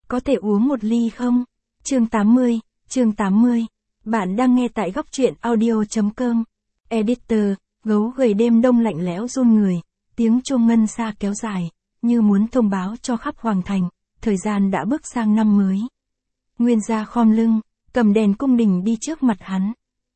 có thể uống một ly không? Chương 80. Bạn đang nghe tại góc truyện audio.com. Editor, gấu gầy đêm đông lạnh lẽo run người, tiếng chuông ngân xa kéo dài, như muốn thông báo cho khắp hoàng thành, thời gian đã bước sang năm mới. Nguyên gia khom lưng, cầm đèn cung đình đi trước mặt hắn.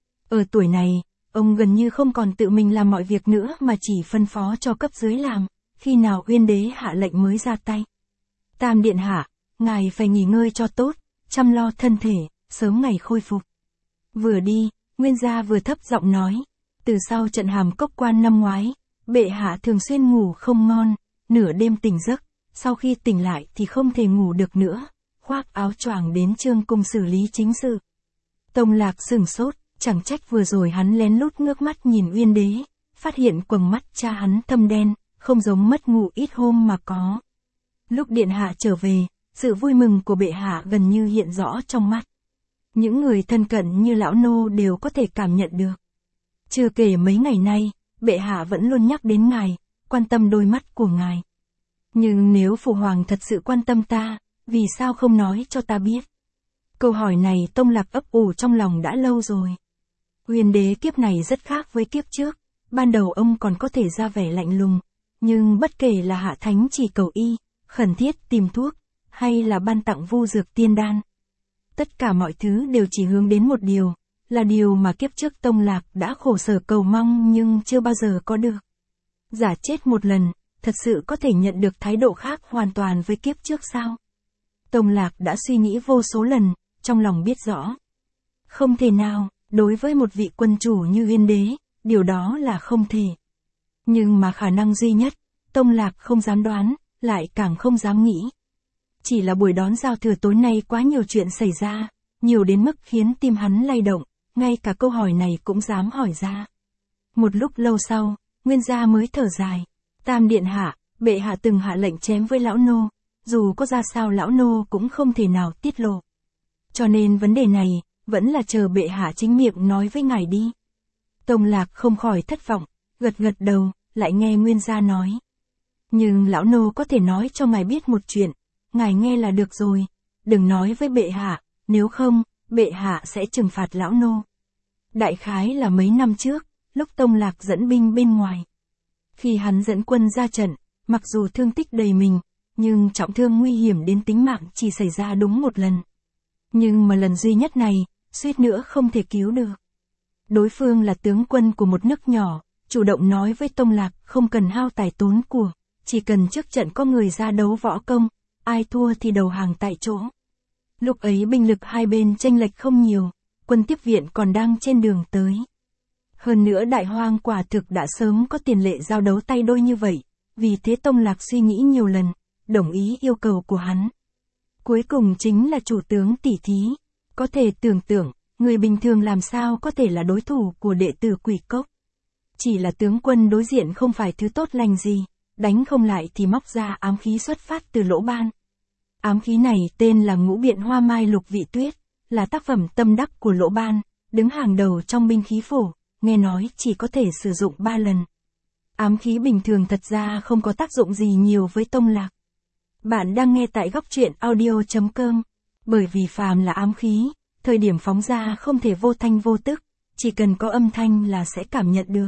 Ở tuổi này, ông gần như không còn tự mình làm mọi việc nữa mà chỉ phân phó cho cấp dưới làm, khi nào Uyên đế hạ lệnh mới ra tay. Tam điện hạ, ngài phải nghỉ ngơi cho tốt, chăm lo thân thể, sớm ngày khôi phục. Vừa đi, Nguyên gia vừa thấp giọng nói, từ sau trận Hàm Cốc Quan năm ngoái, bệ hạ thường xuyên ngủ không ngon, nửa đêm tỉnh giấc, sau khi tỉnh lại thì không thể ngủ được nữa, khoác áo choàng đến Trương cung xử lý chính sự. Tông Lạc sửng sốt, chẳng trách vừa rồi hắn lén lút ngước mắt nhìn Uyên đế, phát hiện quầng mắt cha hắn thâm đen, không giống mất ngủ ít hôm mà có. Lúc điện hạ trở về, sự vui mừng của bệ hạ gần như hiện rõ trong mắt. Những người thân cận như lão nô đều có thể cảm nhận được. Chưa kể mấy ngày nay, bệ hạ vẫn luôn nhắc đến ngài, quan tâm đôi mắt của ngài. Nhưng nếu phụ hoàng thật sự quan tâm ta, vì sao không nói cho ta biết? Câu hỏi này Tông Lạc ấp ủ trong lòng đã lâu rồi. Uyên đế kiếp này rất khác với kiếp trước, ban đầu ông còn có thể ra vẻ lạnh lùng, nhưng bất kể là hạ thánh chỉ cầu y, khẩn thiết tìm thuốc, hay là ban tặng vu dược tiên đan. Tất cả mọi thứ đều chỉ hướng đến một điều, là điều mà kiếp trước Tông Lạc đã khổ sở cầu mong nhưng chưa bao giờ có được. Giả chết một lần, thật sự có thể nhận được thái độ khác hoàn toàn với kiếp trước sao? Tông Lạc đã suy nghĩ vô số lần, trong lòng biết rõ. Không thể nào, đối với một vị quân chủ như Uyên đế, điều đó là không thể. Nhưng mà khả năng duy nhất, Tông Lạc không dám đoán, lại càng không dám nghĩ. Chỉ là buổi đón giao thừa tối nay quá nhiều chuyện xảy ra, nhiều đến mức khiến tim hắn lay động, ngay cả câu hỏi này cũng dám hỏi ra. Một lúc lâu sau, Nguyên gia mới thở dài. Tam điện hạ, bệ hạ từng hạ lệnh chém với lão nô, dù có ra sao lão nô cũng không thể nào tiết lộ. Cho nên vấn đề này, vẫn là chờ bệ hạ chính miệng nói với ngài đi. Tông Lạc không khỏi thất vọng, gật gật đầu, lại nghe Nguyên gia nói. Nhưng lão nô có thể nói cho ngài biết một chuyện, ngài nghe là được rồi, đừng nói với bệ hạ, nếu không, bệ hạ sẽ trừng phạt lão nô. Đại khái là mấy năm trước, lúc Tông Lạc dẫn binh bên ngoài. Khi hắn dẫn quân ra trận, mặc dù thương tích đầy mình, nhưng trọng thương nguy hiểm đến tính mạng chỉ xảy ra đúng một lần. Nhưng mà lần duy nhất này, suýt nữa không thể cứu được. Đối phương là tướng quân của một nước nhỏ, chủ động nói với Tông Lạc không cần hao tài tốn của, chỉ cần trước trận có người ra đấu võ công, ai thua thì đầu hàng tại chỗ. Lúc ấy binh lực hai bên chênh lệch không nhiều, quân tiếp viện còn đang trên đường tới. Hơn nữa Đại Hoang quả thực đã sớm có tiền lệ giao đấu tay đôi như vậy, vì thế Tông Lạc suy nghĩ nhiều lần, đồng ý yêu cầu của hắn. Cuối cùng chính là chủ tướng tỉ thí, có thể tưởng tượng, người bình thường làm sao có thể là đối thủ của đệ tử Quỷ Cốc. Chỉ là tướng quân đối diện không phải thứ tốt lành gì, đánh không lại thì móc ra ám khí xuất phát từ lỗ ban. Ám khí này tên là Ngũ Biện Hoa Mai Lục Vị Tuyết, là tác phẩm tâm đắc của lỗ ban, đứng hàng đầu trong binh khí phổ, nghe nói chỉ có thể sử dụng 3 lần. Ám khí bình thường thật ra không có tác dụng gì nhiều với Tông Lạc. Bạn đang nghe tại góc truyện audio.com, bởi vì phàm là ám khí, thời điểm phóng ra không thể vô thanh vô tức, chỉ cần có âm thanh là sẽ cảm nhận được.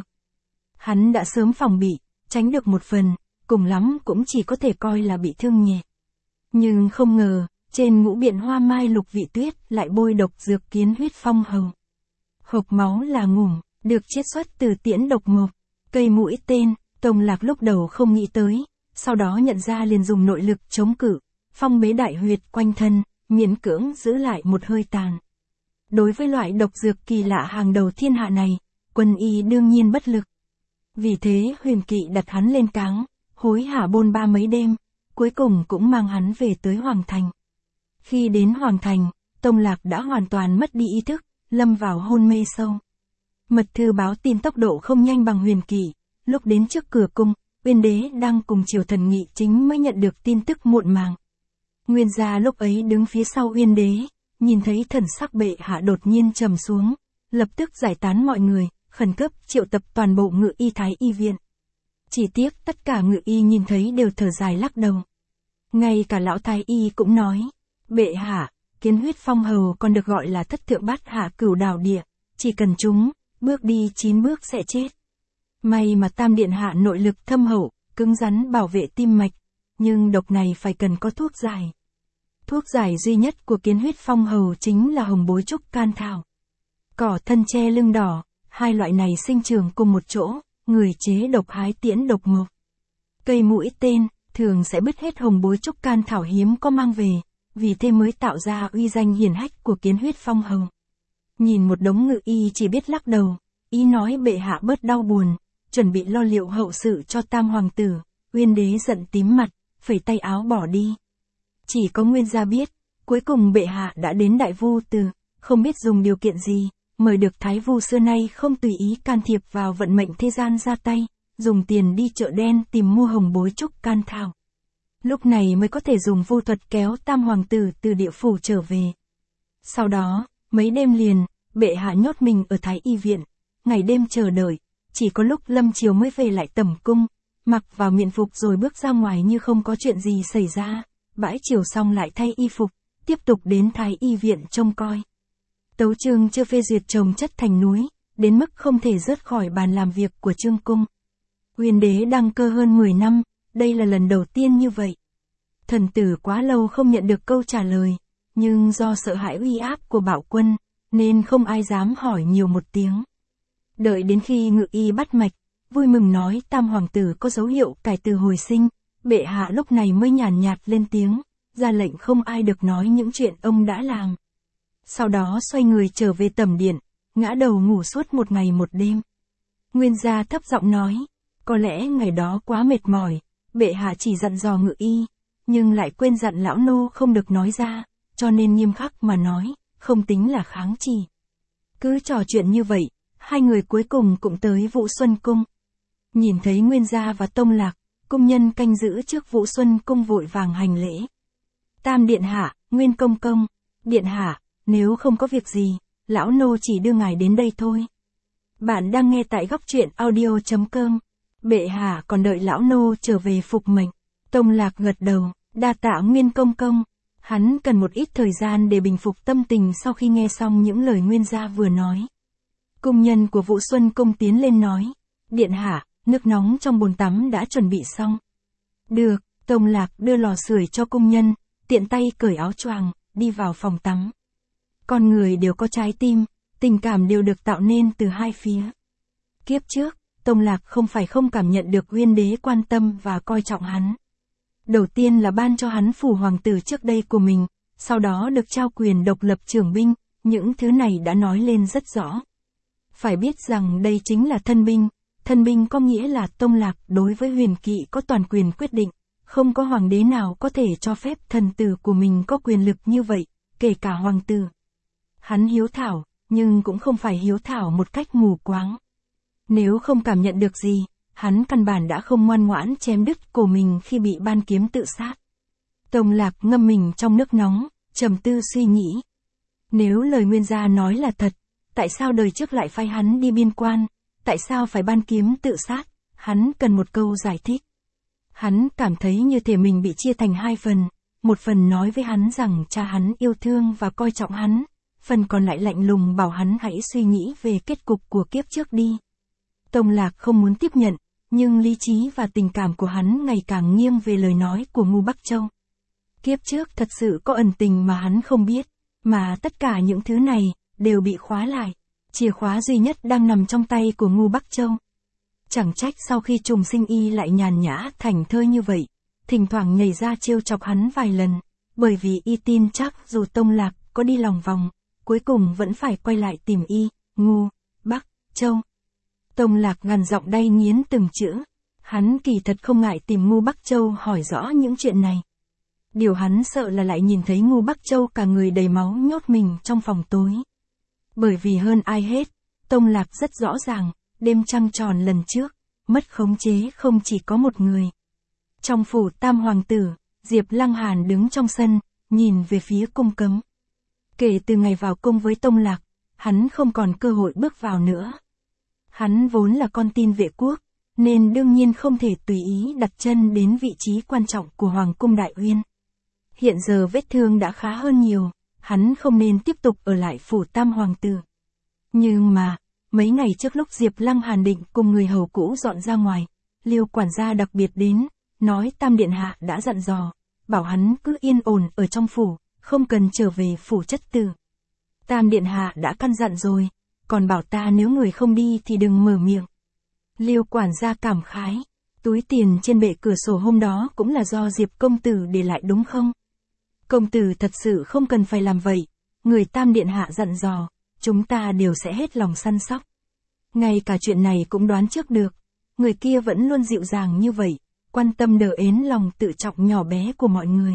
Hắn đã sớm phòng bị, tránh được một phần, cùng lắm cũng chỉ có thể coi là bị thương nhẹ. Nhưng không ngờ, trên Ngũ Biện Hoa Mai Lục Vị Tuyết lại bôi độc dược kiến huyết phong hầu. Hộc máu là ngủm, được chiết xuất từ tiễn độc mộc, cây mũi tên, Tông Lạc lúc đầu không nghĩ tới, sau đó nhận ra liền dùng nội lực chống cự, phong bế đại huyệt quanh thân, miễn cưỡng giữ lại một hơi tàn. Đối với loại độc dược kỳ lạ hàng đầu thiên hạ này, quân y đương nhiên bất lực. Vì thế Huyền Kỵ đặt hắn lên cáng, hối hả bôn ba mấy đêm, cuối cùng cũng mang hắn về tới Hoàng Thành. Khi đến Hoàng Thành, Tông Lạc đã hoàn toàn mất đi ý thức, lâm vào hôn mê sâu. Mật thư báo tin tốc độ không nhanh bằng Huyền Kỵ, lúc đến trước cửa cung, Uyên đế đang cùng triều thần nghị chính mới nhận được tin tức muộn màng. Nguyên gia lúc ấy đứng phía sau Uyên đế, nhìn thấy thần sắc bệ hạ đột nhiên trầm xuống, lập tức giải tán mọi người, khẩn cấp triệu tập toàn bộ ngự y thái y viện. Chỉ tiếc tất cả ngự y nhìn thấy đều thở dài lắc đầu. Ngay cả lão thái y cũng nói, Bệ hạ, Kiến Huyết Phong Hầu còn được gọi là thất thượng bát hạ cửu đảo địa, chỉ cần chúng, bước đi 9 bước sẽ chết. May mà Tam Điện Hạ nội lực thâm hậu, cứng rắn bảo vệ tim mạch, nhưng độc này phải cần có thuốc giải. Thuốc giải duy nhất của Kiến Huyết Phong Hầu chính là hồng bối trúc can thảo. Cỏ thân tre lưng đỏ, hai loại này sinh trưởng cùng một chỗ, người chế độc hái tiễn độc mộc. Cây mũi tên, thường sẽ bứt hết hồng bối trúc can thảo hiếm có mang về, vì thế mới tạo ra uy danh hiển hách của Kiến Huyết Phong Hầu. Nhìn một đống ngự y chỉ biết lắc đầu, ý nói bệ hạ bớt đau buồn, chuẩn bị lo liệu hậu sự cho Tam Hoàng tử. Uyên đế giận tím mặt, phẩy tay áo bỏ đi. Chỉ có Nguyên gia biết, cuối cùng bệ hạ đã đến Đại Vu Từ, không biết dùng điều kiện gì, mời được Thái Vu xưa nay không tùy ý can thiệp vào vận mệnh thế gian ra tay, dùng tiền đi chợ đen tìm mua hồng bối trúc can thảo. Lúc này mới có thể dùng vu thuật kéo Tam Hoàng tử từ địa phủ trở về. Sau đó, mấy đêm liền, bệ hạ nhốt mình ở Thái Y viện, ngày đêm chờ đợi, chỉ có lúc lâm chiều mới về lại tẩm cung, mặc vào miện phục rồi bước ra ngoài như không có chuyện gì xảy ra, bãi chiều xong lại thay y phục, tiếp tục đến Thái Y viện trông coi. Tấu chương chưa phê duyệt chồng chất thành núi, đến mức không thể rớt khỏi bàn làm việc của Trương cung. Uyên đế đăng cơ hơn 10 năm, đây là lần đầu tiên như vậy. Thần tử quá lâu không nhận được câu trả lời, nhưng do sợ hãi uy áp của Bảo Quân, nên không ai dám hỏi nhiều một tiếng. Đợi đến khi ngự y bắt mạch, vui mừng nói Tam Hoàng tử có dấu hiệu cải từ hồi sinh, bệ hạ lúc này mới nhàn nhạt lên tiếng, ra lệnh không ai được nói những chuyện ông đã làm. Sau đó xoay người trở về tẩm điện, ngã đầu ngủ suốt một ngày một đêm. Nguyên gia thấp giọng nói, có lẽ ngày đó quá mệt mỏi, bệ hạ chỉ dặn dò ngự y, nhưng lại quên dặn lão nô không được nói ra, cho nên nghiêm khắc mà nói, không tính là kháng chỉ. Cứ trò chuyện như vậy, hai người cuối cùng cũng tới Vũ Xuân Cung. Nhìn thấy Nguyên gia và Tông Lạc, cung nhân canh giữ trước Vũ Xuân Cung vội vàng hành lễ. Tam Điện Hạ, Nguyên Công Công, Điện Hạ, nếu không có việc gì, lão nô chỉ đưa ngài đến đây thôi. Bạn đang nghe tại góc truyện audio.com. Bệ hạ còn đợi lão nô trở về phục mệnh. Tông Lạc gật đầu, đa tạ Nguyên Công Công. Hắn cần một ít thời gian để bình phục tâm tình sau khi nghe xong những lời Nguyên gia vừa nói. Cung nhân của Vũ Xuân Cung tiến lên nói, Điện Hạ, nước nóng trong bồn tắm đã chuẩn bị xong. Được, Tông Lạc đưa lò sưởi cho cung nhân, tiện tay cởi áo choàng, đi vào phòng tắm. Con người đều có trái tim, tình cảm đều được tạo nên từ hai phía. Kiếp trước, Tông Lạc không phải không cảm nhận được Uyên đế quan tâm và coi trọng hắn. Đầu tiên là ban cho hắn phủ hoàng tử trước đây của mình, sau đó được trao quyền độc lập trưởng binh, những thứ này đã nói lên rất rõ. Phải biết rằng đây chính là thân binh có nghĩa là Tông Lạc đối với huyền kỵ có toàn quyền quyết định, không có hoàng đế nào có thể cho phép thần tử của mình có quyền lực như vậy, kể cả hoàng tử. Hắn hiếu thảo, nhưng cũng không phải hiếu thảo một cách mù quáng. Nếu không cảm nhận được gì, hắn căn bản đã không ngoan ngoãn chém đứt cổ mình khi bị ban kiếm tự sát. Tông Lạc ngâm mình trong nước nóng, trầm tư suy nghĩ. Nếu lời Nguyên gia nói là thật, tại sao đời trước lại phái hắn đi biên quan, tại sao phải ban kiếm tự sát, hắn cần một câu giải thích. Hắn cảm thấy như thể mình bị chia thành hai phần, một phần nói với hắn rằng cha hắn yêu thương và coi trọng hắn, phần còn lại lạnh lùng bảo hắn hãy suy nghĩ về kết cục của kiếp trước đi. Tông Lạc không muốn tiếp nhận, nhưng lý trí và tình cảm của hắn ngày càng nghiêng về lời nói của Ngưu Bắc Châu. Kiếp trước thật sự có ẩn tình mà hắn không biết, mà tất cả những thứ này đều bị khóa lại. Chìa khóa duy nhất đang nằm trong tay của Ngưu Bắc Châu. Chẳng trách sau khi trùng sinh y lại nhàn nhã thảnh thơi như vậy, thỉnh thoảng nhảy ra trêu chọc hắn vài lần, bởi vì y tin chắc dù Tông Lạc có đi lòng vòng, cuối cùng vẫn phải quay lại tìm y, Ngưu Bắc Châu. Tông Lạc gằn giọng đay nghiến từng chữ, hắn kỳ thật không ngại tìm Ngưu Bắc Châu hỏi rõ những chuyện này. Điều hắn sợ là lại nhìn thấy Ngưu Bắc Châu cả người đầy máu nhốt mình trong phòng tối. Bởi vì hơn ai hết, Tông Lạc rất rõ ràng, đêm trăng tròn lần trước, mất khống chế không chỉ có một người. Trong phủ Tam Hoàng tử, Diệp Lăng Hàn đứng trong sân, nhìn về phía cung cấm. Kể từ ngày vào cung với Tông Lạc, hắn không còn cơ hội bước vào nữa. Hắn vốn là con tin vệ quốc, nên đương nhiên không thể tùy ý đặt chân đến vị trí quan trọng của Hoàng cung Đại Uyên. hiện giờ vết thương đã khá hơn nhiều, hắn không nên tiếp tục ở lại phủ Tam Hoàng tử. Nhưng mà, mấy ngày trước lúc Diệp Lăng Hàn định cùng người hầu cũ dọn ra ngoài, Liêu quản gia đặc biệt đến, nói Tam điện hạ đã dặn dò, bảo hắn cứ yên ổn ở trong phủ, không cần trở về phủ chất tử. Tam điện hạ đã căn dặn rồi, còn bảo ta nếu người không đi thì đừng mở miệng. Liêu quản gia cảm khái, túi tiền trên bệ cửa sổ hôm đó cũng là do Diệp công tử để lại đúng không? Công tử thật sự không cần phải làm vậy, người Tam điện hạ dặn dò, chúng ta đều sẽ hết lòng săn sóc. Ngay cả chuyện này cũng đoán trước được, người kia vẫn luôn dịu dàng như vậy, quan tâm đờ ến lòng tự trọng nhỏ bé của mọi người.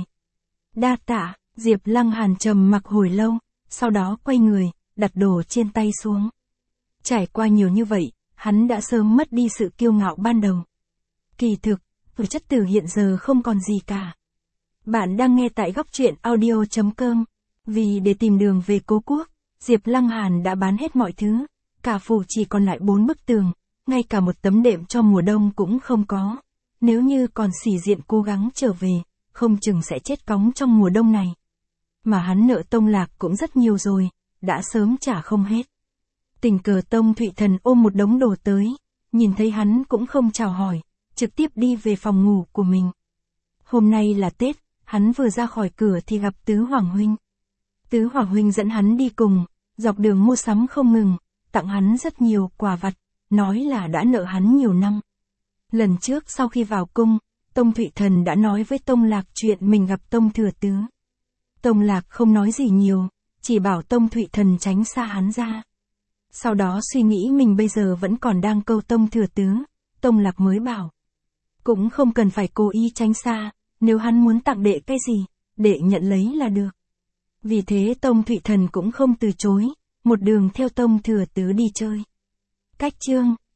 Đa tạ, Diệp Lăng Hàn trầm mặc hồi lâu, sau đó quay người, đặt đồ trên tay xuống. Trải qua nhiều như vậy, hắn đã sớm mất đi sự kiêu ngạo ban đầu. Kỳ thực, phủ chất tử hiện giờ không còn gì cả. Bạn đang nghe tại góc truyện audio.com. Vì để tìm đường về cố quốc, Diệp Lăng Hàn đã bán hết mọi thứ, cả phủ chỉ còn lại 4 bức tường, ngay cả một tấm đệm cho mùa đông cũng không có. Nếu như còn sĩ diện cố gắng trở về, không chừng sẽ chết cóng trong mùa đông này. Mà hắn nợ Tông Lạc cũng rất nhiều rồi, đã sớm trả không hết. Tình cờ Tông Thụy Thần ôm một đống đồ tới, nhìn thấy hắn cũng không chào hỏi, trực tiếp đi về phòng ngủ của mình. Hôm nay là Tết, hắn vừa ra khỏi cửa thì gặp Tứ Hoàng huynh. Tứ Hoàng huynh dẫn hắn đi cùng, dọc đường mua sắm không ngừng, tặng hắn rất nhiều quà vặt, nói là đã nợ hắn nhiều năm. Lần trước sau khi vào cung, Tông Thụy Thần đã nói với Tông Lạc chuyện mình gặp Tông Thừa Tứ. Tông Lạc không nói gì nhiều, chỉ bảo Tông Thụy Thần tránh xa hắn ra. Sau đó suy nghĩ mình bây giờ vẫn còn đang câu Tông Thừa Tứ, Tông Lạc mới bảo. Cũng không cần phải cố ý tránh xa, nếu hắn muốn tặng đệ cái gì, đệ nhận lấy là được. Vì thế Tông Thụy Thần cũng không từ chối, một đường theo Tông Thừa Tứ đi chơi. Cách chương